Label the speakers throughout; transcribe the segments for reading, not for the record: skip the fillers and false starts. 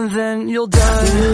Speaker 1: and then you'll die.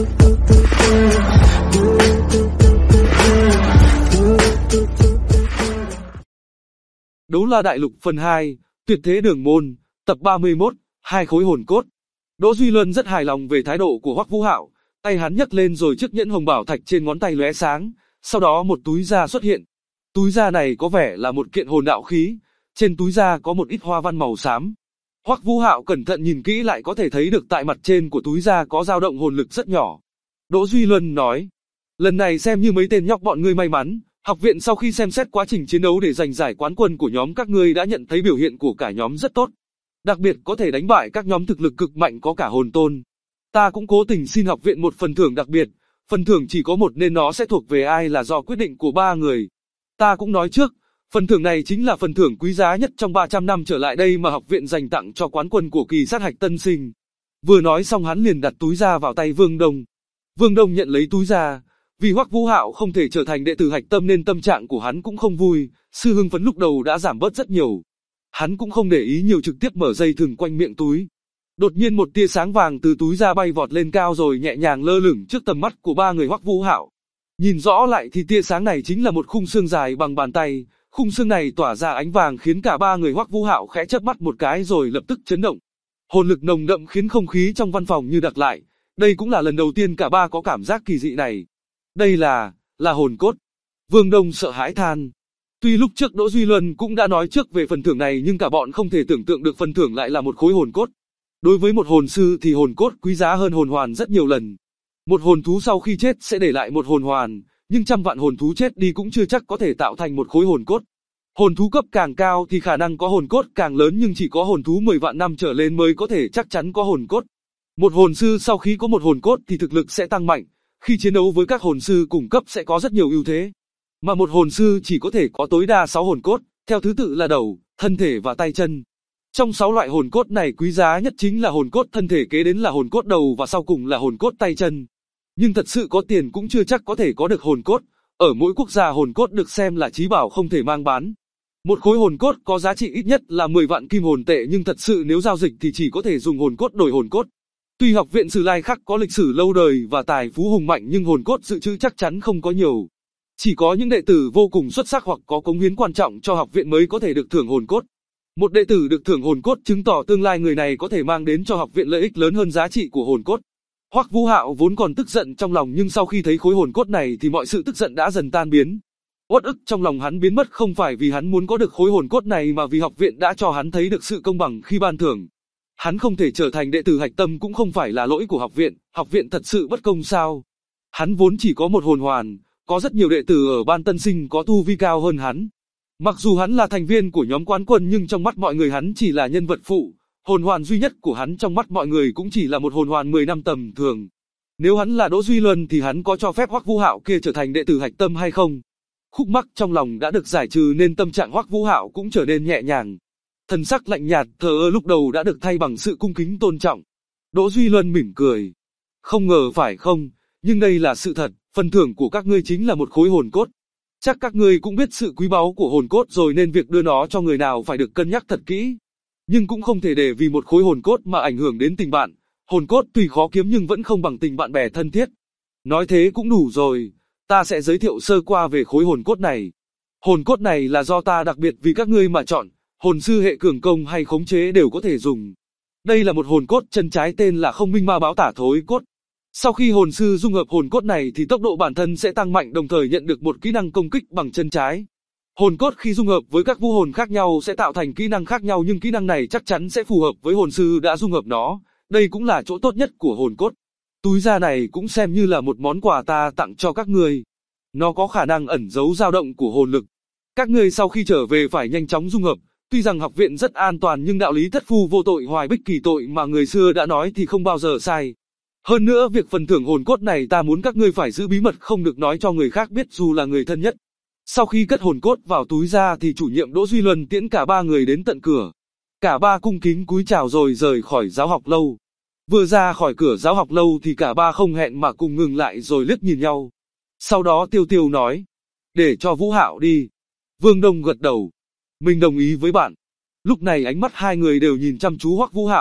Speaker 2: Đấu La Đại Lục phần 2, Tuyệt Thế Đường Môn, tập 31, hai khối hồn cốt. Đỗ Duy Luân rất hài lòng về thái độ của Hoắc Vũ Hạo, tay hắn nhấc lên rồi chiếc nhẫn hồng bảo thạch trên ngón tay lóe sáng, sau đó một túi da xuất hiện. Túi da này có vẻ là một kiện hồn đạo khí, trên túi da có một ít hoa văn màu xám. Hoắc Vũ Hạo cẩn thận nhìn kỹ lại có thể thấy được tại mặt trên của túi da có dao động hồn lực rất nhỏ. Đỗ Duy Luân nói, lần này xem như mấy tên nhóc bọn ngươi may mắn, học viện sau khi xem xét quá trình chiến đấu để giành giải quán quân của nhóm các ngươi đã nhận thấy biểu hiện của cả nhóm rất tốt. Đặc biệt có thể đánh bại các nhóm thực lực cực mạnh có cả hồn tôn. Ta cũng cố tình xin học viện một phần thưởng đặc biệt, phần thưởng chỉ có một nên nó sẽ thuộc về ai là do quyết định của ba người. Ta cũng nói trước, phần thưởng này chính là phần thưởng quý giá nhất trong 300 năm trở lại đây mà học viện dành tặng cho quán quân của kỳ sát hạch tân sinh. Vừa nói xong hắn liền đặt túi da vào tay Vương Đông. Vương Đông nhận lấy túi da, vì Hoắc Vũ Hạo không thể trở thành đệ tử hạch tâm nên tâm trạng của hắn cũng không vui, sự hưng phấn lúc đầu đã giảm bớt rất nhiều. Hắn cũng không để ý nhiều trực tiếp mở dây thừng quanh miệng túi. Đột nhiên một tia sáng vàng từ túi da bay vọt lên cao rồi nhẹ nhàng lơ lửng trước tầm mắt của ba người Hoắc Vũ Hạo. Nhìn rõ lại thì tia sáng này chính là một khung xương dài bằng bàn tay, khung xương này tỏa ra ánh vàng khiến cả ba người Hoắc Vũ Hạo khẽ chớp mắt một cái rồi lập tức chấn động. Hồn lực nồng đậm khiến không khí trong văn phòng như đặc lại, đây cũng là lần đầu tiên cả ba có cảm giác kỳ dị này. Đây là hồn cốt. Vương Đông sợ hãi than. Tuy lúc trước Đỗ Duy Luân cũng đã nói trước về phần thưởng này nhưng cả bọn không thể tưởng tượng được phần thưởng lại là một khối hồn cốt. Đối với một hồn sư thì hồn cốt quý giá hơn hồn hoàn rất nhiều lần. Một hồn thú sau khi chết sẽ để lại một hồn hoàn, nhưng trăm vạn hồn thú chết đi cũng chưa chắc có thể tạo thành một khối hồn cốt. Hồn thú cấp càng cao thì khả năng có hồn cốt càng lớn nhưng chỉ có hồn thú 10 vạn năm trở lên mới có thể chắc chắn có hồn cốt. Một hồn sư sau khi có một hồn cốt thì thực lực sẽ tăng mạnh, khi chiến đấu với các hồn sư cùng cấp sẽ có rất nhiều ưu thế. Mà một hồn sư chỉ có thể có tối đa 6 hồn cốt, theo thứ tự là đầu, thân thể và tay chân. Trong 6 loại hồn cốt này quý giá nhất chính là hồn cốt thân thể, kế đến là hồn cốt đầu và sau cùng là hồn cốt tay chân. Nhưng thật sự có tiền cũng chưa chắc có thể có được hồn cốt, ở mỗi quốc gia hồn cốt được xem là chí bảo không thể mang bán. Một khối hồn cốt có giá trị ít nhất là 10 vạn kim hồn tệ nhưng thật sự nếu giao dịch thì chỉ có thể dùng hồn cốt đổi hồn cốt. Tuy học viện Sử Lai Khắc có lịch sử lâu đời và tài phú hùng mạnh nhưng hồn cốt dự trữ chắc chắn không có nhiều. Chỉ có những đệ tử vô cùng xuất sắc hoặc có cống hiến quan trọng cho học viện mới có thể được thưởng hồn cốt. Một đệ tử được thưởng hồn cốt chứng tỏ tương lai người này có thể mang đến cho học viện lợi ích lớn hơn giá trị của hồn cốt. Hoắc Vũ Hạo vốn còn tức giận trong lòng nhưng sau khi thấy khối hồn cốt này thì mọi sự tức giận đã dần tan biến. Uất ức trong lòng hắn biến mất không phải vì hắn muốn có được khối hồn cốt này mà vì học viện đã cho hắn thấy được sự công bằng khi ban thưởng. Hắn không thể trở thành đệ tử hạch tâm cũng không phải là lỗi của học viện thật sự bất công sao? Hắn vốn chỉ có một hồn hoàn, có rất nhiều đệ tử ở ban tân sinh có tu vi cao hơn hắn. Mặc dù hắn là thành viên của nhóm quán quân nhưng trong mắt mọi người hắn chỉ là nhân vật phụ, hồn hoàn duy nhất của hắn trong mắt mọi người cũng chỉ là một hồn hoàn 10 năm tầm thường. Nếu hắn là Đỗ Duy Luân thì hắn có cho phép Hoắc Vũ Hạo kia trở thành đệ tử hạch tâm hay không? Khúc mắc trong lòng đã được giải trừ nên tâm trạng Hoắc Vũ Hạo cũng trở nên nhẹ nhàng. Thần sắc lạnh nhạt thờ ơ lúc đầu đã được thay bằng sự cung kính tôn trọng. Đỗ Duy Luân mỉm cười. Không ngờ phải không, nhưng đây là sự thật, phần thưởng của các ngươi chính là một khối hồn cốt. Chắc các ngươi cũng biết sự quý báu của hồn cốt rồi nên việc đưa nó cho người nào phải được cân nhắc thật kỹ. Nhưng cũng không thể để vì một khối hồn cốt mà ảnh hưởng đến tình bạn. Hồn cốt tuy khó kiếm nhưng vẫn không bằng tình bạn bè thân thiết. Nói thế cũng đủ rồi, ta sẽ giới thiệu sơ qua về khối hồn cốt này. Hồn cốt này là do ta đặc biệt vì các ngươi mà chọn. Hồn sư hệ cường công hay khống chế đều có thể dùng. Đây là một hồn cốt chân trái tên là Không Minh Ma Báo Tả Thối Cốt. Sau khi hồn sư dung hợp hồn cốt này thì tốc độ bản thân sẽ tăng mạnh đồng thời nhận được một kỹ năng công kích bằng chân trái. Hồn cốt khi dung hợp với các vũ hồn khác nhau sẽ tạo thành kỹ năng khác nhau nhưng kỹ năng này chắc chắn sẽ phù hợp với hồn sư đã dung hợp nó. Đây cũng là chỗ tốt nhất của hồn cốt. Túi da này cũng xem như là một món quà ta tặng cho các ngươi. Nó có khả năng ẩn giấu dao động của hồn lực. Các ngươi sau khi trở về phải nhanh chóng dung hợp. Tuy rằng học viện rất an toàn nhưng đạo lý thất phu vô tội hoài bích kỳ tội mà người xưa đã nói thì không bao giờ sai. Hơn nữa việc phần thưởng hồn cốt này ta muốn các ngươi phải giữ bí mật không được nói cho người khác biết dù là người thân nhất. Sau khi cất hồn cốt vào túi ra thì chủ nhiệm Đỗ Duy Luân tiễn cả ba người đến tận cửa. Cả ba cung kính cúi chào rồi rời khỏi giáo học lâu. Vừa ra khỏi cửa giáo học lâu thì cả ba không hẹn mà cùng ngừng lại rồi liếc nhìn nhau. Sau đó Tiêu Tiêu nói, để cho Vũ Hạo đi. Vương Đông gật đầu. Mình đồng ý với bạn. Lúc này ánh mắt hai người đều nhìn chăm chú Hoắc Vũ Hạo,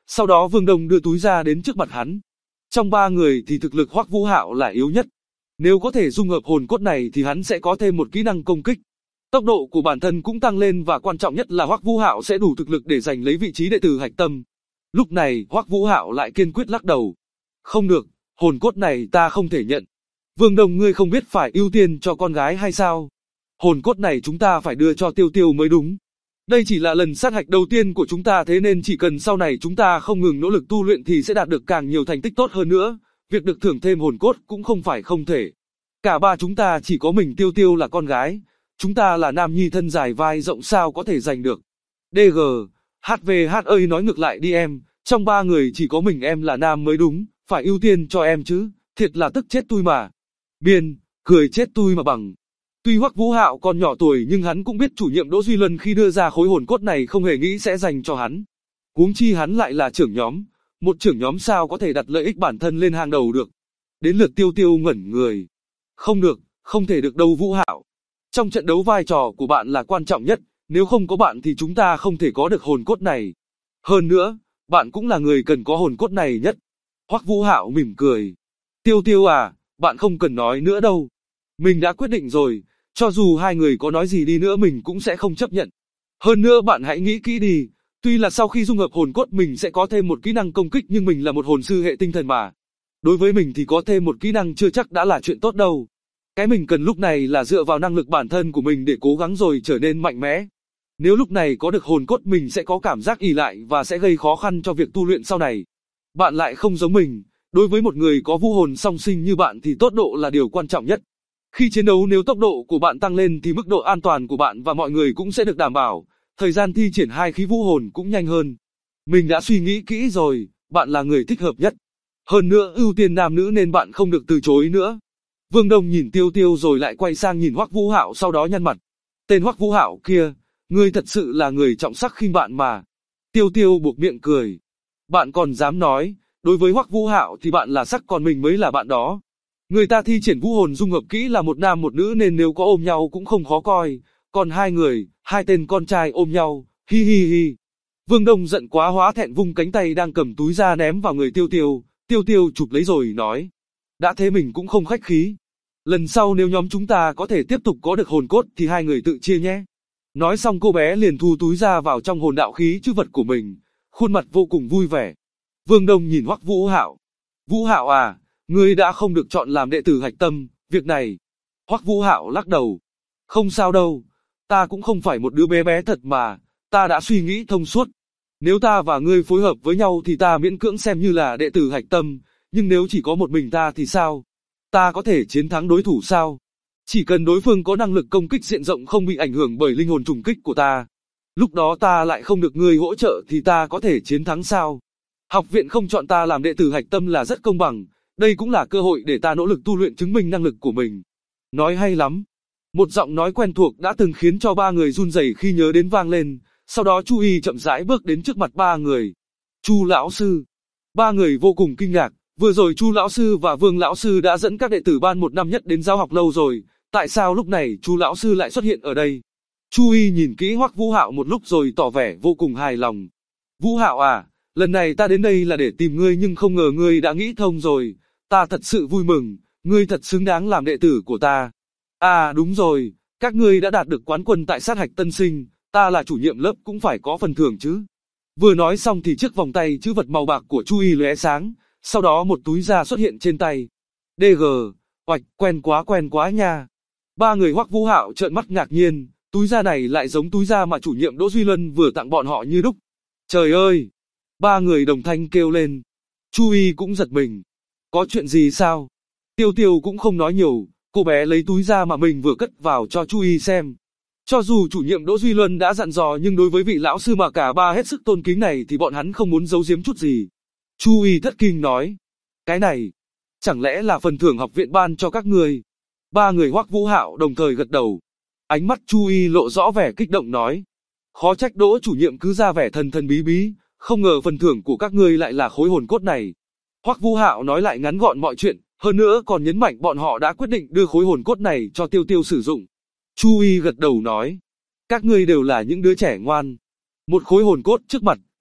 Speaker 2: sau đó Vương Đông đưa túi ra đến trước mặt hắn. Trong ba người thì thực lực Hoắc Vũ Hạo là yếu nhất. Nếu có thể dung hợp hồn cốt này thì hắn sẽ có thêm một kỹ năng công kích. Tốc độ của bản thân cũng tăng lên và quan trọng nhất là Hoắc Vũ Hạo sẽ đủ thực lực để giành lấy vị trí đệ tử hạch tâm. Lúc này Hoắc Vũ Hạo lại kiên quyết lắc đầu. Không được, hồn cốt này ta không thể nhận. Vương Đông, ngươi không biết phải ưu tiên cho con gái hay sao? Hồn cốt này chúng ta phải đưa cho Tiêu Tiêu mới đúng. Đây chỉ là lần sát hạch đầu tiên của chúng ta, thế nên chỉ cần sau này chúng ta không ngừng nỗ lực tu luyện thì sẽ đạt được càng nhiều thành tích tốt hơn nữa. Việc được thưởng thêm hồn cốt cũng không phải không thể. Cả ba chúng ta chỉ có mình Tiêu Tiêu là con gái. Chúng ta là nam nhi thân dài vai rộng sao có thể giành được. DG, HVH ơi, nói ngược lại đi em, trong ba người chỉ có mình em là nam mới đúng, phải ưu tiên cho em chứ, thiệt là tức chết tôi mà. Biên, cười chết tôi mà bằng. Tuy Hoắc Vũ Hạo còn nhỏ tuổi nhưng hắn cũng biết chủ nhiệm Đỗ Duy Luân khi đưa ra khối hồn cốt này không hề nghĩ sẽ dành cho hắn. Huống chi hắn lại là trưởng nhóm, một trưởng nhóm sao có thể đặt lợi ích bản thân lên hàng đầu được. Đến lượt Tiêu Tiêu ngẩn người. Không được, không thể được đâu Vũ Hạo. Trong trận đấu vai trò của bạn là quan trọng nhất, nếu không có bạn thì chúng ta không thể có được hồn cốt này. Hơn nữa, bạn cũng là người cần có hồn cốt này nhất. Hoắc Vũ Hạo mỉm cười. Tiêu Tiêu à, bạn không cần nói nữa đâu. Mình đã quyết định rồi, cho dù hai người có nói gì đi nữa mình cũng sẽ không chấp nhận. Hơn nữa bạn hãy nghĩ kỹ đi, tuy là sau khi dung hợp hồn cốt mình sẽ có thêm một kỹ năng công kích nhưng mình là một hồn sư hệ tinh thần mà. Đối với mình thì có thêm một kỹ năng chưa chắc đã là chuyện tốt đâu. Cái mình cần lúc này là dựa vào năng lực bản thân của mình để cố gắng rồi trở nên mạnh mẽ. Nếu lúc này có được hồn cốt mình sẽ có cảm giác ỷ lại và sẽ gây khó khăn cho việc tu luyện sau này. Bạn lại không giống mình, đối với một người có vũ hồn song sinh như bạn thì tốc độ là điều quan trọng nhất. Khi chiến đấu nếu tốc độ của bạn tăng lên thì mức độ an toàn của bạn và mọi người cũng sẽ được đảm bảo, thời gian thi triển hai khí vũ hồn cũng nhanh hơn. Mình đã suy nghĩ kỹ rồi, bạn là người thích hợp nhất. Hơn nữa ưu tiên nam nữ nên bạn không được từ chối nữa. Vương Đông nhìn Tiêu Tiêu rồi lại quay sang nhìn Hoắc Vũ Hạo sau đó nhăn mặt. Tên Hoắc Vũ Hạo kia, ngươi thật sự là người trọng sắc khinh bạn mà. Tiêu Tiêu buộc miệng cười. Bạn còn dám nói, đối với Hoắc Vũ Hạo thì bạn là sắc còn mình mới là bạn đó. Người ta thi triển vũ hồn dung hợp kỹ là một nam một nữ nên nếu có ôm nhau cũng không khó coi, còn hai người, hai tên con trai ôm nhau, hi hi hi. Vương Đông giận quá hóa thẹn vung cánh tay đang cầm túi ra ném vào người Tiêu Tiêu, Tiêu Tiêu chụp lấy rồi nói. Đã thế mình cũng không khách khí. Lần sau nếu nhóm chúng ta có thể tiếp tục có được hồn cốt thì hai người tự chia nhé. Nói xong cô bé liền thu túi ra vào trong hồn đạo khí chữ vật của mình, khuôn mặt vô cùng vui vẻ. Vương Đông nhìn Hoắc Vũ Hạo. Vũ Hạo à, ngươi đã không được chọn làm đệ tử hạch tâm, việc này. Hoắc Vũ Hạo lắc đầu. Không sao đâu, ta cũng không phải một đứa bé bé thật mà, ta đã suy nghĩ thông suốt. Nếu ta và ngươi phối hợp với nhau thì ta miễn cưỡng xem như là đệ tử hạch tâm, nhưng nếu chỉ có một mình ta thì sao? Ta có thể chiến thắng đối thủ sao? Chỉ cần đối phương có năng lực công kích diện rộng không bị ảnh hưởng bởi linh hồn trùng kích của ta. Lúc đó ta lại không được ngươi hỗ trợ thì ta có thể chiến thắng sao? Học viện không chọn ta làm đệ tử hạch tâm là rất công bằng, đây cũng là cơ hội để ta nỗ lực tu luyện chứng minh năng lực của mình. Nói hay lắm. Một giọng nói quen thuộc đã từng khiến cho ba người run rẩy khi nhớ đến vang lên, sau đó Chu Y chậm rãi bước đến trước mặt ba người. Chu lão sư. Ba người vô cùng kinh ngạc, vừa rồi Chu lão sư và Vương lão sư đã dẫn các đệ tử ban một năm nhất đến giáo học lâu rồi, tại sao lúc này Chu lão sư lại xuất hiện ở đây? Chu Y nhìn kỹ Hoắc Vũ Hạo một lúc rồi tỏ vẻ vô cùng hài lòng. Vũ Hạo à, lần này ta đến đây là để tìm ngươi nhưng không ngờ ngươi đã nghĩ thông rồi, ta thật sự vui mừng, ngươi thật xứng đáng làm đệ tử của ta. À đúng rồi, các ngươi đã đạt được quán quân tại sát hạch tân sinh, ta là chủ nhiệm lớp cũng phải có phần thưởng chứ. Vừa nói xong thì chiếc vòng tay chữ vật màu bạc của Chu Y lóe sáng, sau đó một túi da xuất hiện trên tay. DG, oạch, quen quá nha. Ba người Hoắc Vũ Hạo trợn mắt ngạc nhiên, túi da này lại giống túi da mà chủ nhiệm Đỗ Duy Luân vừa tặng bọn họ như đúc. Trời ơi! Ba người đồng thanh kêu lên. Chu Y cũng giật mình. Có chuyện gì sao? Tiêu Tiêu cũng không nói nhiều, cô bé lấy túi da mà mình vừa cất vào cho Chu Y xem. Cho dù chủ nhiệm Đỗ Duy Luân đã dặn dò nhưng đối với vị lão sư mà cả ba hết sức tôn kính này thì bọn hắn không muốn giấu giếm chút gì. Chu Y thất kinh nói. Cái này, chẳng lẽ là phần thưởng học viện ban cho các người? Ba người Hoắc Vũ Hạo đồng thời gật đầu. Ánh mắt Chu Y lộ rõ vẻ kích động nói. Khó trách Đỗ chủ nhiệm cứ ra vẻ thần thần bí bí, không ngờ phần thưởng của các ngươi lại là khối hồn cốt này. Hoắc Vũ Hạo nói lại ngắn gọn mọi chuyện, hơn nữa còn nhấn mạnh bọn họ đã quyết định đưa khối hồn cốt này cho Tiêu Tiêu sử dụng. Chu Y gật đầu nói. Các ngươi đều là những đứa trẻ ngoan. Một khối hồn cốt trước mặt,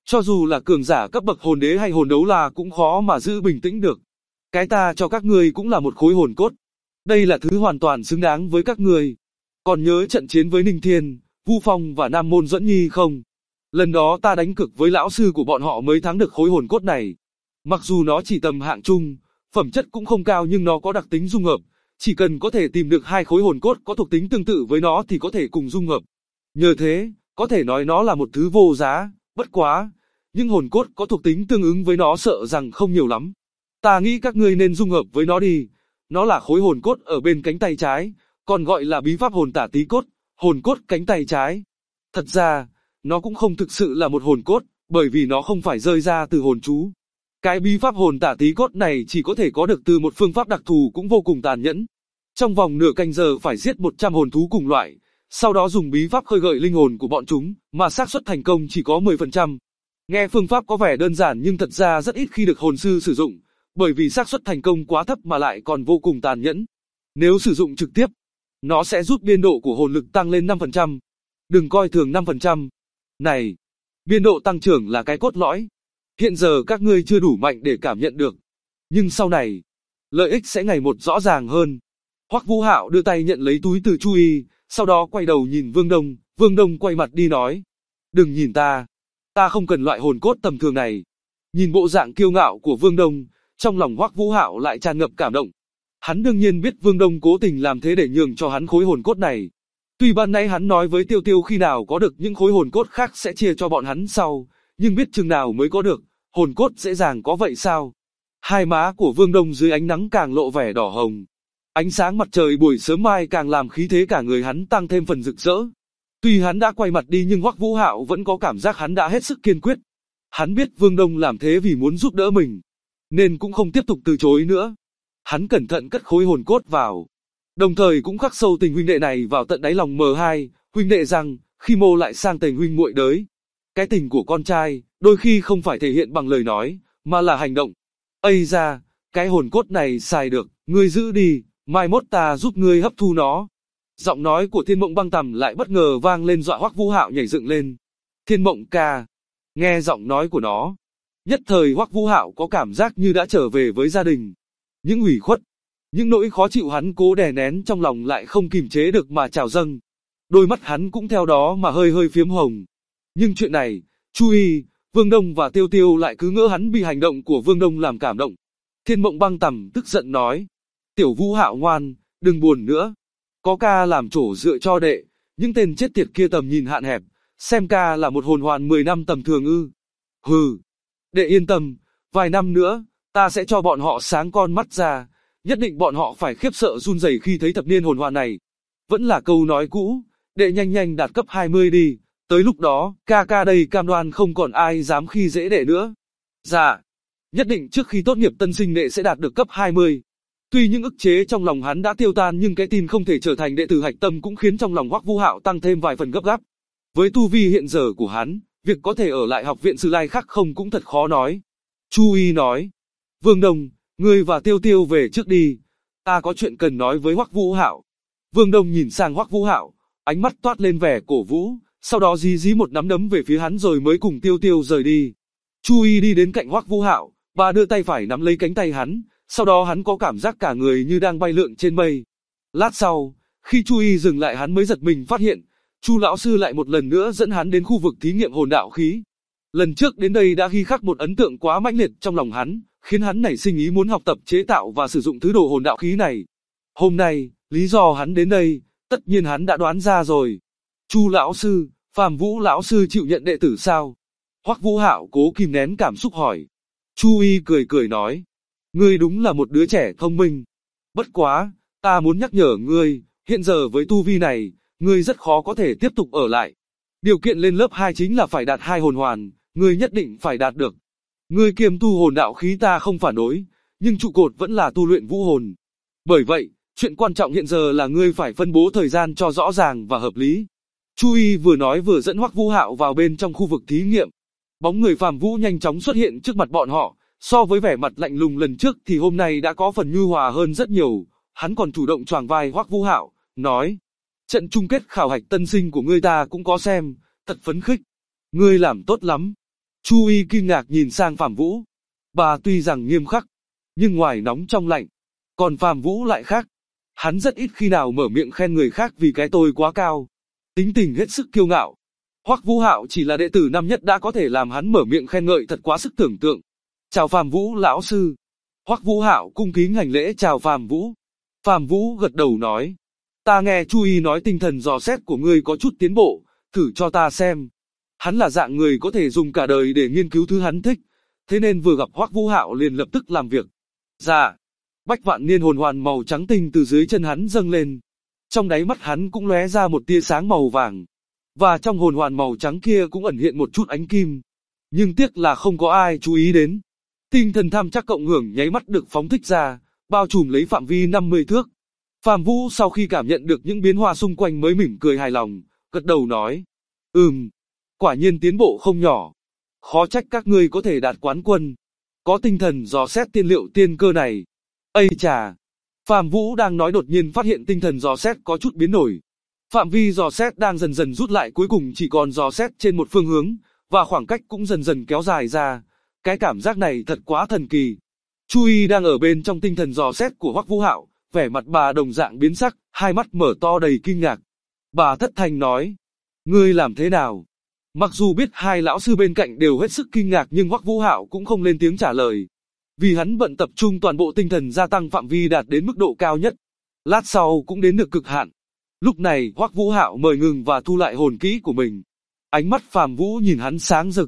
Speaker 2: Cho dù là cường giả cấp bậc hồn đế hay hồn đấu la cũng khó mà giữ bình tĩnh được. Cái ta cho các ngươi cũng là một khối hồn cốt. Đây là thứ hoàn toàn xứng đáng với các ngươi. Còn nhớ trận chiến với Ninh Thiên, Vu Phong và Nam Môn Duẫn Nhi không? Lần đó ta đánh cực với lão sư của bọn họ mới thắng được khối hồn cốt này. Mặc dù nó chỉ tầm hạng trung, phẩm chất cũng không cao nhưng nó có đặc tính dung hợp. Chỉ cần có thể tìm được hai khối hồn cốt có thuộc tính tương tự với nó thì có thể cùng dung hợp. Nhờ thế, có thể nói nó là một thứ vô giá, bất quá. Nhưng hồn cốt có thuộc tính tương ứng với nó sợ rằng không nhiều lắm. Ta nghĩ các ngươi nên dung hợp với nó đi. Nó là khối hồn cốt ở bên cánh tay trái, còn gọi là bí pháp hồn tả tí cốt, hồn cốt cánh tay trái. Thật ra, nó cũng không thực sự là một hồn cốt, bởi vì nó không phải rơi ra từ hồn chú. Cái bí pháp hồn tả tí cốt này chỉ có thể có được từ một phương pháp đặc thù cũng vô cùng tàn nhẫn. Trong vòng nửa canh giờ phải giết 100 hồn thú cùng loại, sau đó dùng bí pháp khơi gợi linh hồn của bọn chúng, mà xác suất thành công chỉ có 10%. Nghe phương pháp có vẻ đơn giản nhưng thật ra rất ít khi được hồn sư sử dụng, bởi vì xác suất thành công quá thấp mà lại còn vô cùng tàn nhẫn. Nếu sử dụng trực tiếp, nó sẽ giúp biên độ của hồn lực tăng lên 5%. Đừng coi thường 5%. Này, biên độ tăng trưởng là cái cốt lõi. Hiện giờ các ngươi chưa đủ mạnh để cảm nhận được. Nhưng sau này, lợi ích sẽ ngày một rõ ràng hơn. Hoắc Vũ Hạo đưa tay nhận lấy túi từ Chu Y, sau đó quay đầu nhìn Vương Đông. Vương Đông quay mặt đi nói. Đừng nhìn ta. Ta không cần loại hồn cốt tầm thường này. Nhìn bộ dạng kiêu ngạo của Vương Đông, trong lòng Hoắc Vũ Hạo lại tràn ngập cảm động. Hắn đương nhiên biết Vương Đông cố tình làm thế để nhường cho hắn khối hồn cốt này. Tuy ban nãy hắn nói với Tiêu Tiêu khi nào có được những khối hồn cốt khác sẽ chia cho bọn hắn sau, nhưng biết chừng nào mới có được, hồn cốt dễ dàng có vậy sao? Hai má của Vương Đông dưới ánh nắng càng lộ vẻ đỏ hồng. Ánh sáng mặt trời buổi sớm mai càng làm khí thế cả người hắn tăng thêm phần rực rỡ. Tuy hắn đã quay mặt đi nhưng Hoắc Vũ Hạo vẫn có cảm giác hắn đã hết sức kiên quyết. Hắn biết Vương Đông làm thế vì muốn giúp đỡ mình, nên cũng không tiếp tục từ chối nữa. Hắn cẩn thận cất khối hồn cốt vào, đồng thời cũng khắc sâu tình huynh đệ này vào tận đáy lòng M2, huynh đệ rằng, khi mô lại sang tình huynh muội đới. Cái tình của con trai, đôi khi không phải thể hiện bằng lời nói, mà là hành động. Ây ra, cái hồn cốt này xài được, ngươi giữ đi, mai mốt ta giúp ngươi hấp thu nó. Giọng nói của Thiên Mộng Băng Tầm lại bất ngờ vang lên dọa Hoắc Vũ Hạo nhảy dựng lên. Thiên Mộng ca, nghe giọng nói của nó, nhất thời Hoắc Vũ Hạo có cảm giác như đã trở về với gia đình. Những ủy khuất, những nỗi khó chịu hắn cố đè nén trong lòng lại không kìm chế được mà trào dâng. Đôi mắt hắn cũng theo đó mà hơi hơi phiếm hồng. Nhưng chuyện này, Chu Y, Vương Đông và Tiêu Tiêu lại cứ ngỡ hắn bị hành động của Vương Đông làm cảm động. Thiên Mộng Băng Tầm tức giận nói, Tiểu Vũ Hạo ngoan, đừng buồn nữa. Có ca làm chỗ dựa cho đệ, những tên chết tiệt kia tầm nhìn hạn hẹp, xem ca là một hồn hoàn 10 năm tầm thường ư. Hừ, đệ yên tâm, vài năm nữa, ta sẽ cho bọn họ sáng con mắt ra, nhất định bọn họ phải khiếp sợ run rẩy khi thấy thập niên hồn hoàn này. Vẫn là câu nói cũ, đệ nhanh nhanh đạt cấp 20 đi, tới lúc đó, ca đây cam đoan không còn ai dám khi dễ đệ nữa. Dạ, nhất định trước khi tốt nghiệp tân sinh đệ sẽ đạt được cấp 20. Tuy những ức chế trong lòng hắn đã tiêu tan nhưng cái tin không thể trở thành đệ tử hạch tâm cũng khiến trong lòng Hoắc Vũ Hạo tăng thêm vài phần gấp gáp. Với tu vi hiện giờ của hắn, việc có thể ở lại học viện Sư Lai khác không cũng thật khó nói. Chu Y nói, Vương Đông, ngươi và Tiêu Tiêu về trước đi, ta có chuyện cần nói với Hoắc Vũ Hạo. Vương Đông nhìn sang Hoắc Vũ Hạo, ánh mắt toát lên vẻ cổ vũ, sau đó dí một nắm đấm về phía hắn rồi mới cùng Tiêu Tiêu rời đi. Chu Y đi đến cạnh Hoắc Vũ Hạo, và đưa tay phải nắm lấy cánh tay hắn, sau đó hắn có cảm giác cả người như đang bay lượn trên mây. Lát sau, khi Chu Y dừng lại hắn mới giật mình phát hiện, Chu lão sư lại một lần nữa dẫn hắn đến khu vực thí nghiệm hồn đạo khí. Lần trước đến đây đã ghi khắc một ấn tượng quá mãnh liệt trong lòng hắn, khiến hắn nảy sinh ý muốn học tập chế tạo và sử dụng thứ đồ hồn đạo khí này. Hôm nay, lý do hắn đến đây, tất nhiên hắn đã đoán ra rồi. Chu lão sư, Phàm Vũ lão sư chịu nhận đệ tử sao? Hoắc Vũ Hạo cố kìm nén cảm xúc hỏi. Chu Y cười nói, ngươi đúng là một đứa trẻ thông minh. Bất quá, ta muốn nhắc nhở ngươi, hiện giờ với tu vi này, ngươi rất khó có thể tiếp tục ở lại. Điều kiện lên lớp 2 chính là phải đạt 2 hồn hoàn, ngươi nhất định phải đạt được. Ngươi kiêm tu hồn đạo khí ta không phản đối, nhưng trụ cột vẫn là tu luyện vũ hồn. Bởi vậy, chuyện quan trọng hiện giờ là ngươi phải phân bố thời gian cho rõ ràng và hợp lý. Chu Y vừa nói vừa dẫn Hoắc Vũ Hạo vào bên trong khu vực thí nghiệm. Bóng người Phàm Vũ nhanh chóng xuất hiện trước mặt bọn họ, so với vẻ mặt lạnh lùng lần trước thì hôm nay đã có phần nhu hòa hơn rất nhiều. Hắn còn chủ động choàng vai Hoắc Vũ Hạo, nói: trận chung kết khảo hạch tân sinh của ngươi ta cũng có xem, thật phấn khích. Ngươi làm tốt lắm. Chu Y kinh ngạc nhìn sang Phạm Vũ. Bà tuy rằng nghiêm khắc, nhưng ngoài nóng trong lạnh. Còn Phạm Vũ lại khác. Hắn rất ít khi nào mở miệng khen người khác vì cái tôi quá cao. Tính tình hết sức kiêu ngạo. Hoắc Vũ Hạo chỉ là đệ tử năm nhất đã có thể làm hắn mở miệng khen ngợi thật quá sức tưởng tượng. Chào Phạm Vũ lão sư. Hoắc Vũ Hạo cung kính hành lễ chào Phạm Vũ. Phạm Vũ gật đầu nói. Ta nghe Chu Y nói tinh thần dò xét của ngươi có chút tiến bộ, thử cho ta xem. Hắn là dạng người có thể dùng cả đời để nghiên cứu thứ hắn thích, thế nên vừa gặp Hoắc Vũ Hạo liền lập tức làm việc. Dạ. Bách Vạn Niên hồn hoàn màu trắng tinh từ dưới chân hắn dâng lên. Trong đáy mắt hắn cũng lóe ra một tia sáng màu vàng. Và trong hồn hoàn màu trắng kia cũng ẩn hiện một chút ánh kim. Nhưng tiếc là không có ai chú ý đến. Tinh thần tham chắc cộng hưởng nháy mắt được phóng thích ra, bao trùm lấy phạm vi 50 thước. Phạm Vũ sau khi cảm nhận được những biến hóa xung quanh mới mỉm cười hài lòng, gật đầu nói. Quả nhiên tiến bộ không nhỏ. Khó trách các ngươi có thể đạt quán quân. Có tinh thần dò xét tiên liệu tiên cơ này. Ây chà! Phạm Vũ đang nói đột nhiên phát hiện tinh thần dò xét có chút biến đổi. Phạm vi dò xét đang dần dần rút lại cuối cùng chỉ còn dò xét trên một phương hướng, và khoảng cách cũng dần dần kéo dài ra. Cái cảm giác này thật quá thần kỳ. Chu Y đang ở bên trong tinh thần dò xét của Hoắc Vũ Hạo, vẻ mặt bà đồng dạng biến sắc, hai mắt mở to đầy kinh ngạc. Bà thất thanh nói, ngươi làm thế nào? Mặc dù biết hai lão sư bên cạnh đều hết sức kinh ngạc nhưng Hoắc Vũ Hạo cũng không lên tiếng trả lời. Vì hắn bận tập trung toàn bộ tinh thần gia tăng phạm vi đạt đến mức độ cao nhất. Lát sau cũng đến được cực hạn. Lúc này Hoắc Vũ Hạo mời ngừng và thu lại hồn kỹ của mình. Ánh mắt Phạm Vũ nhìn hắn sáng rực.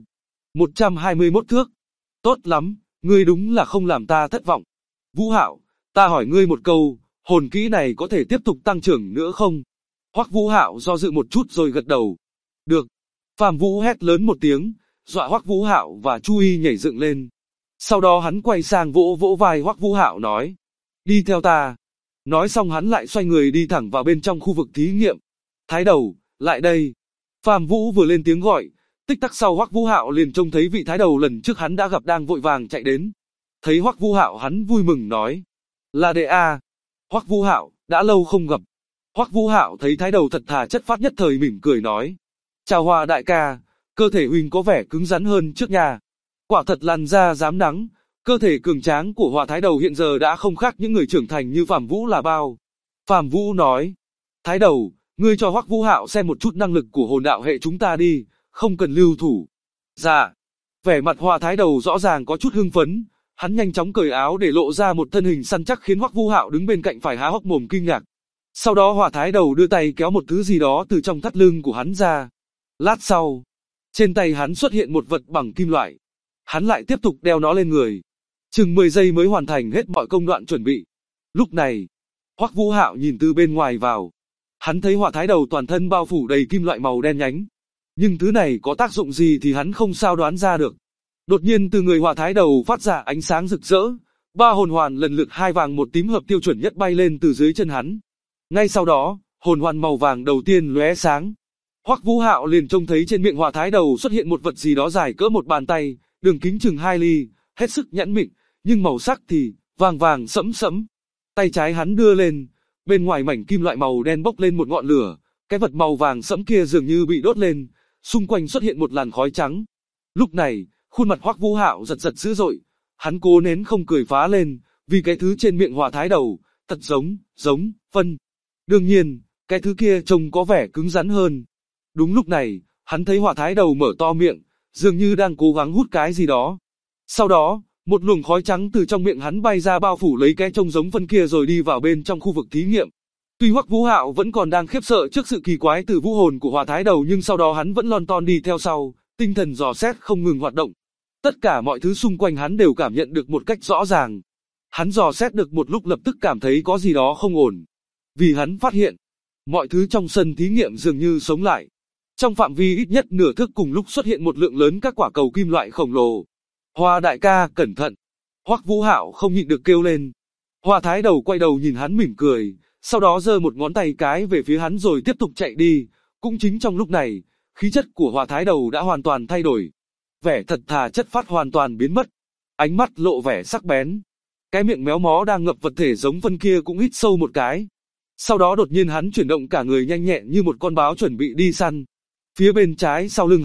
Speaker 2: 121 thước. Tốt lắm, ngươi đúng là không làm ta thất vọng. Vũ Hạo, ta hỏi ngươi một câu, hồn kỹ này có thể tiếp tục tăng trưởng nữa không? Hoắc Vũ Hạo do dự một chút rồi gật đầu. Được. Phạm Vũ hét lớn một tiếng, dọa Hoắc Vũ Hạo và Chu Y nhảy dựng lên. Sau đó hắn quay sang vỗ vỗ vai Hoắc Vũ Hạo nói, đi theo ta. Nói xong hắn lại xoay người đi thẳng vào bên trong khu vực thí nghiệm. Thái đầu, lại đây. Phạm Vũ vừa lên tiếng gọi, tích tắc sau Hoắc Vũ Hạo liền trông thấy vị thái đầu lần trước hắn đã gặp đang vội vàng chạy đến. Thấy Hoắc Vũ Hạo hắn vui mừng nói, là đệ a. Hoắc Vũ Hạo, đã lâu không gặp. Hoắc Vũ Hạo thấy thái đầu thật thà chất phác nhất thời mỉm cười nói, chào Hoa đại ca, cơ thể huynh có vẻ cứng rắn hơn trước nhà. Quả thật làn da rám nắng, cơ thể cường tráng của Hoa thái đầu hiện giờ đã không khác những người trưởng thành như Phạm Vũ là bao. Phạm Vũ nói, thái đầu, ngươi cho Hoắc Vũ Hạo xem một chút năng lực của hồn đạo hệ chúng ta đi, không cần lưu thủ. Dạ. Vẻ mặt Hoa thái đầu rõ ràng có chút hưng phấn, hắn nhanh chóng cởi áo để lộ ra một thân hình săn chắc khiến Hoắc Vũ Hạo đứng bên cạnh phải há hốc mồm kinh ngạc. Sau đó Hoa thái đầu đưa tay kéo một thứ gì đó từ trong thắt lưng của hắn ra. Lát sau, trên tay hắn xuất hiện một vật bằng kim loại. Hắn lại tiếp tục đeo nó lên người. Chừng 10 giây mới hoàn thành hết mọi công đoạn chuẩn bị. Lúc này, Hoắc Vũ Hạo nhìn từ bên ngoài vào. Hắn thấy Hoa thái đầu toàn thân bao phủ đầy kim loại màu đen nhánh. Nhưng thứ này có tác dụng gì thì hắn không sao đoán ra được. Đột nhiên từ người Hoa thái đầu phát ra ánh sáng rực rỡ. 3 hồn hoàn lần lượt 2 vàng 1 tím hợp tiêu chuẩn nhất bay lên từ dưới chân hắn. Ngay sau đó, hồn hoàn màu vàng đầu tiên lóe sáng. Hoắc Vũ Hạo liền trông thấy trên miệng Hoa thái đầu xuất hiện một vật gì đó dài cỡ một bàn tay, đường kính chừng 2 ly, hết sức nhẵn mịn, nhưng màu sắc thì vàng vàng sẫm sẫm. Tay trái hắn đưa lên, bên ngoài mảnh kim loại màu đen bốc lên một ngọn lửa, cái vật màu vàng sẫm kia dường như bị đốt lên, xung quanh xuất hiện một làn khói trắng. Lúc này, khuôn mặt Hoắc Vũ Hạo giật giật dữ dội, hắn cố nén không cười phá lên, vì cái thứ trên miệng Hoa thái đầu, thật giống phân. Đương nhiên, cái thứ kia trông có vẻ cứng rắn hơn. Đúng lúc này, hắn thấy Hoa thái đầu mở to miệng, dường như đang cố gắng hút cái gì đó. Sau đó, một luồng khói trắng từ trong miệng hắn bay ra bao phủ lấy cái trông giống phân kia rồi đi vào bên trong khu vực thí nghiệm. Tuy Hoắc Vũ Hạo vẫn còn đang khiếp sợ trước sự kỳ quái từ vũ hồn của Hoa thái đầu nhưng sau đó hắn vẫn lon ton đi theo sau, tinh thần dò xét không ngừng hoạt động. Tất cả mọi thứ xung quanh hắn đều cảm nhận được một cách rõ ràng. Hắn dò xét được một lúc lập tức cảm thấy có gì đó không ổn. Vì hắn phát hiện, mọi thứ trong sân thí nghiệm dường như sống lại. Trong phạm vi ít nhất nửa thước cùng lúc xuất hiện một lượng lớn các quả cầu kim loại khổng lồ. Hoa đại ca, cẩn thận. Hoắc Vũ Hạo không nhịn được kêu lên. Hoa thái đầu quay đầu nhìn hắn mỉm cười, sau đó giơ một ngón tay cái về phía hắn rồi tiếp tục chạy đi. Cũng chính trong lúc này, khí chất của Hoa thái đầu đã hoàn toàn thay đổi. Vẻ thật thà chất phát hoàn toàn biến mất. Ánh mắt lộ vẻ sắc bén. Cái miệng méo mó đang ngập vật thể giống phân kia cũng hít sâu một cái. Sau đó đột nhiên hắn chuyển động cả người nhanh nhẹn như một con báo chuẩn bị đi săn. Phía bên trái sau lưng hắn,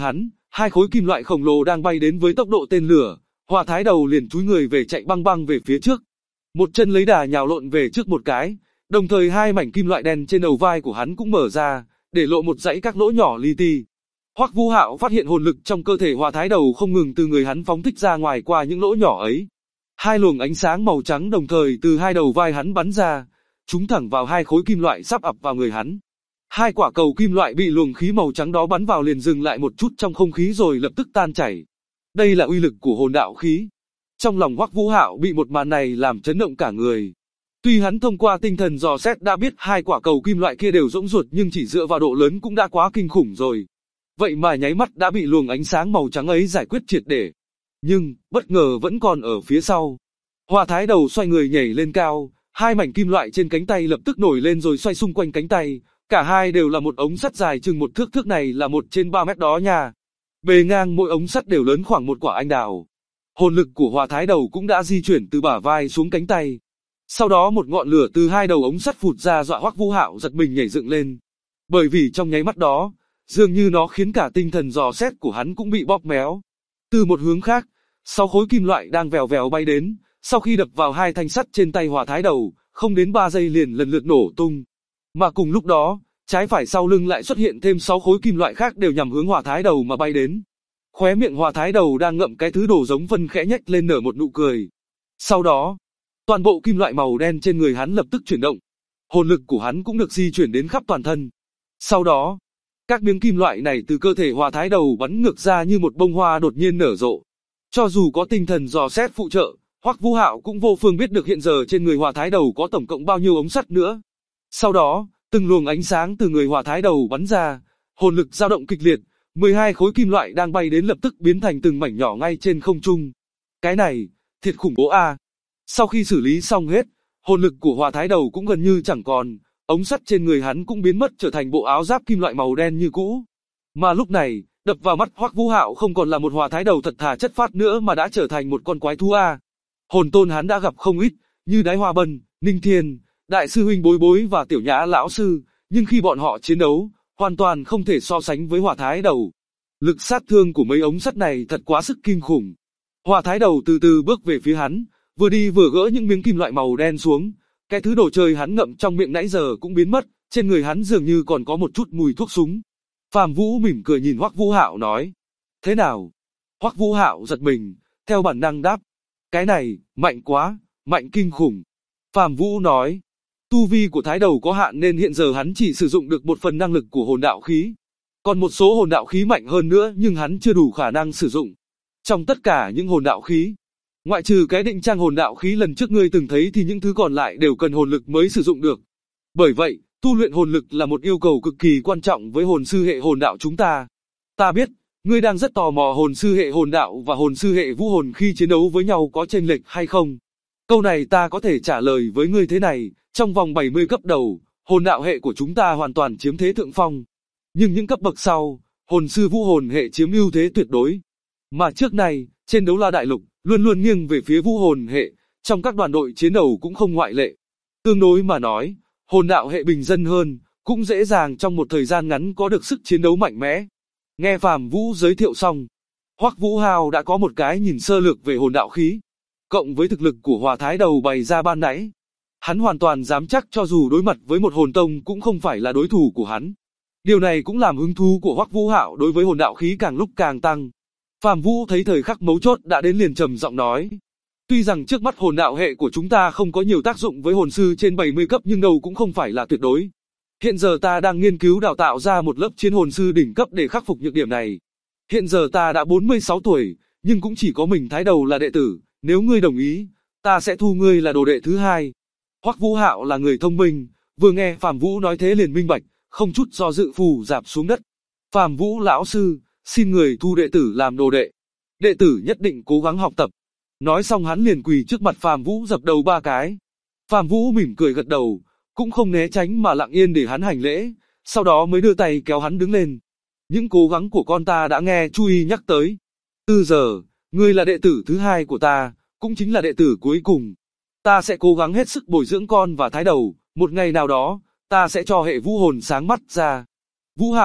Speaker 2: hai khối kim loại khổng lồ đang bay đến với tốc độ tên lửa, Hỏa Thái Đầu liền chúi người về chạy băng băng về phía trước. Một chân lấy đà nhào lộn về trước một cái, đồng thời hai mảnh kim loại đen trên đầu vai của hắn cũng mở ra, để lộ một dãy các lỗ nhỏ li ti. Hoắc Vũ Hạo phát hiện hồn lực trong cơ thể Hỏa Thái Đầu không ngừng từ người hắn phóng thích ra ngoài qua những lỗ nhỏ ấy. Hai luồng ánh sáng màu trắng đồng thời từ hai đầu vai hắn bắn ra, chúng thẳng vào hai khối kim loại sắp ập vào người hắn. Hai quả cầu kim loại bị luồng khí màu trắng đó bắn vào liền dừng lại một chút trong không khí rồi lập tức tan chảy. Đây là uy lực của hồn đạo khí. Trong lòng Hoắc Vũ Hạo bị một màn này làm chấn động cả người. Tuy hắn thông qua tinh thần dò xét đã biết hai quả cầu kim loại kia đều rỗng ruột nhưng chỉ dựa vào độ lớn cũng đã quá kinh khủng rồi. Vậy mà nháy mắt đã bị luồng ánh sáng màu trắng ấy giải quyết triệt để. Nhưng, bất ngờ vẫn còn ở phía sau. Hỏa Thái Đầu xoay người nhảy lên cao, hai mảnh kim loại trên cánh tay lập tức nổi lên rồi xoay xung quanh cánh tay. Cả hai đều là một ống sắt dài chừng một thước, thước này là 1/3 mét đó nha. Bề ngang mỗi ống sắt đều lớn khoảng một quả anh đào. Hồn lực của Hỏa Thái Đầu cũng đã di chuyển từ bả vai xuống cánh tay. Sau đó một ngọn lửa từ hai đầu ống sắt phụt ra dọa Hoắc Vũ Hạo giật mình nhảy dựng lên. Bởi vì trong nháy mắt đó, dường như nó khiến cả tinh thần dò xét của hắn cũng bị bóp méo. Từ một hướng khác, 6 khối kim loại đang vèo vèo bay đến, sau khi đập vào hai thanh sắt trên tay Hỏa Thái Đầu, không đến 3 giây liền lần lượt nổ tung. Mà cùng lúc đó, trái phải sau lưng lại xuất hiện thêm 6 khối kim loại khác đều nhằm hướng Hỏa Thái Đầu mà bay đến. Khóe miệng Hỏa Thái Đầu đang ngậm cái thứ đồ giống phân khẽ nhếch lên nở một nụ cười. Sau đó, toàn bộ kim loại màu đen trên người hắn lập tức chuyển động. Hồn lực của hắn cũng được di chuyển đến khắp toàn thân. Sau đó, các miếng kim loại này từ cơ thể Hỏa Thái Đầu bắn ngược ra như một bông hoa đột nhiên nở rộ. Cho dù có tinh thần dò xét phụ trợ, Hoắc Vũ Hạo cũng vô phương biết được hiện giờ trên người Hỏa Thái Đầu có tổng cộng bao nhiêu ống sắt nữa. Sau đó, từng luồng ánh sáng từ người Hỏa Thái Đầu bắn ra, hồn lực dao động kịch liệt, 12 khối kim loại đang bay đến lập tức biến thành từng mảnh nhỏ ngay trên không trung. Cái này, thiệt khủng bố a. Sau khi xử lý xong hết, hồn lực của Hỏa Thái Đầu cũng gần như chẳng còn, ống sắt trên người hắn cũng biến mất trở thành bộ áo giáp kim loại màu đen như cũ. Mà lúc này, đập vào mắt Hoắc Vũ Hạo không còn là một Hỏa Thái Đầu thật thà chất phác nữa mà đã trở thành một con quái thú a. Hồn tôn hắn đã gặp không ít, như Đái Hoa Bân, Ninh Thiên, Đại sư huynh Bối Bối và Tiểu Nhã lão sư, nhưng khi bọn họ chiến đấu, hoàn toàn không thể so sánh với Hỏa Thái Đầu. Lực sát thương của mấy ống sắt này thật quá sức kinh khủng. Hỏa Thái Đầu từ từ bước về phía hắn, vừa đi vừa gỡ những miếng kim loại màu đen xuống, cái thứ đồ chơi hắn ngậm trong miệng nãy giờ cũng biến mất, trên người hắn dường như còn có một chút mùi thuốc súng. Phạm Vũ mỉm cười nhìn Hoắc Vũ Hạo nói: "Thế nào?" Hoắc Vũ Hạo giật mình, theo bản năng đáp: "Cái này, mạnh quá, mạnh kinh khủng." Phạm Vũ nói: "Tu vi của Thái Đầu có hạn nên hiện giờ hắn chỉ sử dụng được một phần năng lực của hồn đạo khí. Còn một số hồn đạo khí mạnh hơn nữa nhưng hắn chưa đủ khả năng sử dụng. Trong tất cả những hồn đạo khí, ngoại trừ cái định trang hồn đạo khí lần trước ngươi từng thấy thì những thứ còn lại đều cần hồn lực mới sử dụng được. Bởi vậy, tu luyện hồn lực là một yêu cầu cực kỳ quan trọng với hồn sư hệ hồn đạo chúng ta. Ta biết, ngươi đang rất tò mò hồn sư hệ hồn đạo và hồn sư hệ vũ hồn khi chiến đấu với nhau có chênh lệch hay không. Câu này ta có thể trả lời với ngươi thế này, trong vòng 70 cấp đầu, hồn đạo hệ của chúng ta hoàn toàn chiếm thế thượng phong. Nhưng những cấp bậc sau, hồn sư vũ hồn hệ chiếm ưu thế tuyệt đối. Mà trước này, trên Đấu La Đại Lục, luôn luôn nghiêng về phía vũ hồn hệ, trong các đoàn đội chiến đấu cũng không ngoại lệ. Tương đối mà nói, hồn đạo hệ bình dân hơn, cũng dễ dàng trong một thời gian ngắn có được sức chiến đấu mạnh mẽ." Nghe Phạm Vũ giới thiệu xong, Hoắc Vũ Hạo đã có một cái nhìn sơ lược về hồn đạo khí. Cộng với thực lực của Hỏa Thái Đầu bày ra ban nãy, hắn hoàn toàn dám chắc cho dù đối mặt với một hồn tông cũng không phải là đối thủ của hắn. Điều này cũng làm hứng thú của Hoắc Vũ Hạo đối với hồn đạo khí càng lúc càng tăng. Phạm Vũ thấy thời khắc mấu chốt đã đến liền trầm giọng nói: "Tuy rằng trước mắt hồn đạo hệ của chúng ta không có nhiều tác dụng với hồn sư trên 70 cấp nhưng đâu cũng không phải là tuyệt đối. Hiện giờ ta đang nghiên cứu đào tạo ra một lớp chiến hồn sư đỉnh cấp để khắc phục nhược điểm này. Hiện giờ ta đã 46 tuổi, nhưng cũng chỉ có mình Thái Đầu là đệ tử, nếu ngươi đồng ý, ta sẽ thu ngươi là đồ đệ thứ hai." Hoắc Vũ Hạo là người thông minh, vừa nghe Phạm Vũ nói thế liền minh bạch, không chút do dự phù rạp xuống đất. "Phạm Vũ lão sư, xin người thu đệ tử làm đồ đệ. Đệ tử nhất định cố gắng học tập." Nói xong hắn liền quỳ trước mặt Phạm Vũ dập đầu 3 cái. Phạm Vũ mỉm cười gật đầu, cũng không né tránh mà lặng yên để hắn hành lễ, sau đó mới đưa tay kéo hắn đứng lên. "Những cố gắng của con ta đã nghe Chu Y nhắc tới. Từ giờ, ngươi là đệ tử thứ hai của ta, cũng chính là đệ tử cuối cùng. Ta sẽ cố gắng hết sức bồi dưỡng con và Thái Đầu, một ngày nào đó, ta sẽ cho hệ vũ hồn sáng mắt ra." "Vũ Hạo,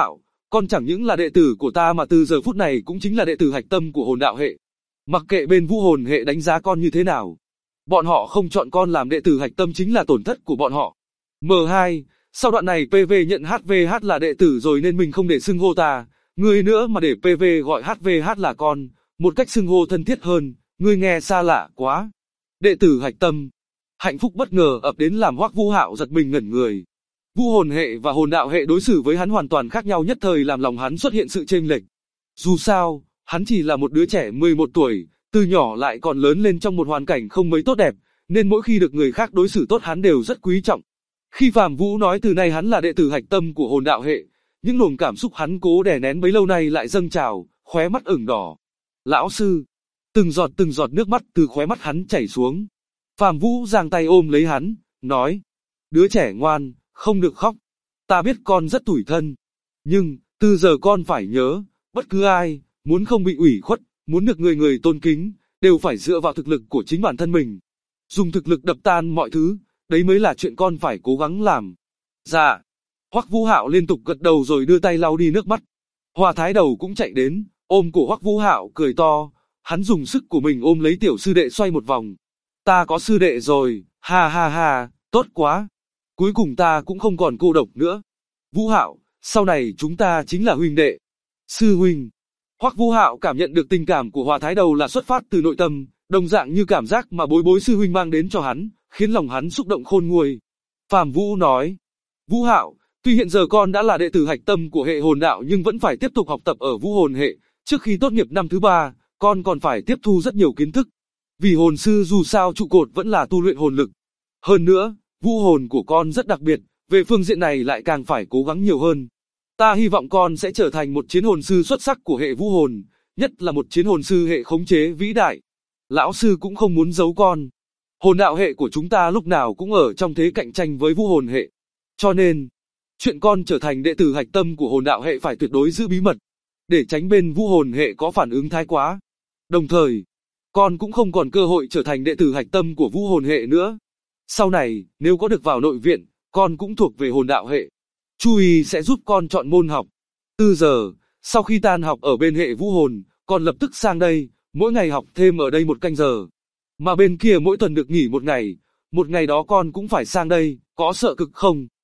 Speaker 2: Con chẳng những là đệ tử của ta mà từ giờ phút này cũng chính là đệ tử hạch tâm của hồn đạo hệ. Mặc kệ bên vũ hồn hệ đánh giá con như thế nào, bọn họ không chọn con làm đệ tử hạch tâm chính là tổn thất của bọn họ. M2, sau đoạn này PV nhận HVH là đệ tử rồi nên mình không để xưng hô ta, ngươi nữa mà để PV gọi HVH là con, một cách xưng hô thân thiết hơn, ngươi nghe xa lạ quá. Đệ tử hạch tâm. Hạnh phúc bất ngờ ập đến làm Hoắc Vũ Hạo giật mình ngẩn người. Vũ hồn hệ và hồn đạo hệ đối xử với hắn hoàn toàn khác nhau, nhất thời làm lòng hắn xuất hiện sự chênh lệch. Dù sao, hắn chỉ là một đứa trẻ 11 tuổi, từ nhỏ lại còn lớn lên trong một hoàn cảnh không mấy tốt đẹp, nên mỗi khi được người khác đối xử tốt hắn đều rất quý trọng. Khi Phạm Vũ nói từ nay hắn là đệ tử hạch tâm của hồn đạo hệ, những luồng cảm xúc hắn cố đè nén bấy lâu nay lại dâng trào, khóe mắt ửng đỏ. Lão sư, từng giọt nước mắt từ khóe mắt hắn chảy xuống. Phạm Vũ giang tay ôm lấy hắn, nói: đứa trẻ ngoan, không được khóc. Ta biết con rất tủi thân, nhưng từ giờ con phải nhớ, bất cứ ai muốn không bị ủy khuất, muốn được người người tôn kính, đều phải dựa vào thực lực của chính bản thân mình. Dùng thực lực đập tan mọi thứ, đấy mới là chuyện con phải cố gắng làm. Dạ. Hoắc Vũ Hạo liên tục gật đầu rồi đưa tay lau đi nước mắt. Hoa Thái Đầu cũng chạy đến, ôm cổ Hoắc Vũ Hạo cười to, hắn dùng sức của mình ôm lấy tiểu sư đệ xoay một vòng. Ta có sư đệ rồi, ha ha ha, tốt quá. Cuối cùng ta cũng không còn cô độc nữa. Vũ Hạo, sau này chúng ta chính là huynh đệ. Sư huynh. Hoắc Vũ Hạo cảm nhận được tình cảm của Hoa Thái Đầu là xuất phát từ nội tâm, đồng dạng như cảm giác mà Bối Bối sư huynh mang đến cho hắn, khiến lòng hắn xúc động khôn nguôi. Phạm Vũ nói: Vũ Hạo, tuy hiện giờ con đã là đệ tử hạch tâm của hệ hồn đạo nhưng vẫn phải tiếp tục học tập ở vũ hồn hệ, trước khi tốt nghiệp năm thứ 3, con còn phải tiếp thu rất nhiều kiến thức. Vì hồn sư dù sao trụ cột vẫn là tu luyện hồn lực. Hơn nữa, vũ hồn của con rất đặc biệt, về phương diện này lại càng phải cố gắng nhiều hơn. Ta hy vọng con sẽ trở thành một chiến hồn sư xuất sắc của hệ vũ hồn, nhất là một chiến hồn sư hệ khống chế vĩ đại. Lão sư cũng không muốn giấu con. Hồn đạo hệ của chúng ta lúc nào cũng ở trong thế cạnh tranh với vũ hồn hệ. Cho nên, chuyện con trở thành đệ tử hạch tâm của hồn đạo hệ phải tuyệt đối giữ bí mật, để tránh bên vũ hồn hệ có phản ứng thái quá. Đồng thời, con cũng không còn cơ hội trở thành đệ tử hạch tâm của vũ hồn hệ nữa. Sau này, nếu có được vào nội viện, con cũng thuộc về hồn đạo hệ. Chu Y sẽ giúp con chọn môn học. Từ giờ, sau khi tan học ở bên hệ vũ hồn, con lập tức sang đây, mỗi ngày học thêm ở đây 1 canh giờ. Mà bên kia mỗi tuần được nghỉ 1 ngày đó con cũng phải sang đây, có sợ cực không?